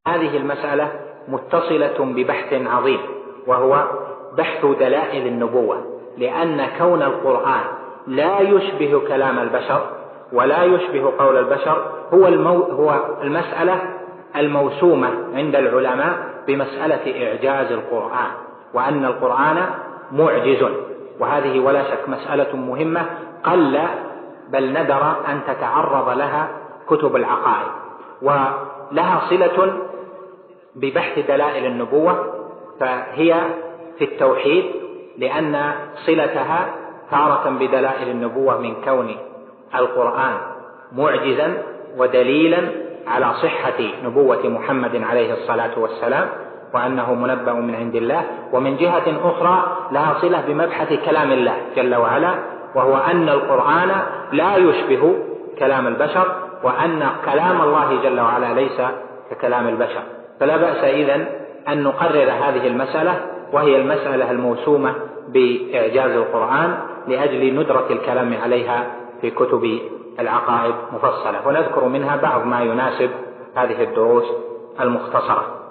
هذه المسألة متصلة ببحث عظيم، وهو بحث دلائل النبوة، لأن كون القرآن لا يشبه كلام البشر ولا يشبه قول البشر هو المسألة الموسومة عند العلماء بمسألة إعجاز القرآن، وأن القرآن معجز. وهذه ولا شك مسألة مهمة قل بل ندر أن تتعرض لها كتب العقائد، ولها صلة ببحث دلائل النبوة، فهي في التوحيد، لأن صلتها تارة بدلائل النبوة من كون القرآن معجزا ودليلا على صحة نبوة محمد عليه الصلاة والسلام، وأنه منبأ من عند الله. ومن جهة أخرى لها صلة بمبحث كلام الله جل وعلا، وهو أن القرآن لا يشبه كلام البشر، وأن كلام الله جل وعلا ليس ككلام البشر. فلا بأس إذن أن نقرر هذه المسألة، وهي المسألة الموسومة بإعجاز القرآن، لأجل ندرة الكلام عليها في كتب العقائد مفصلة، ونذكر منها بعض ما يناسب هذه الدروس المختصرة.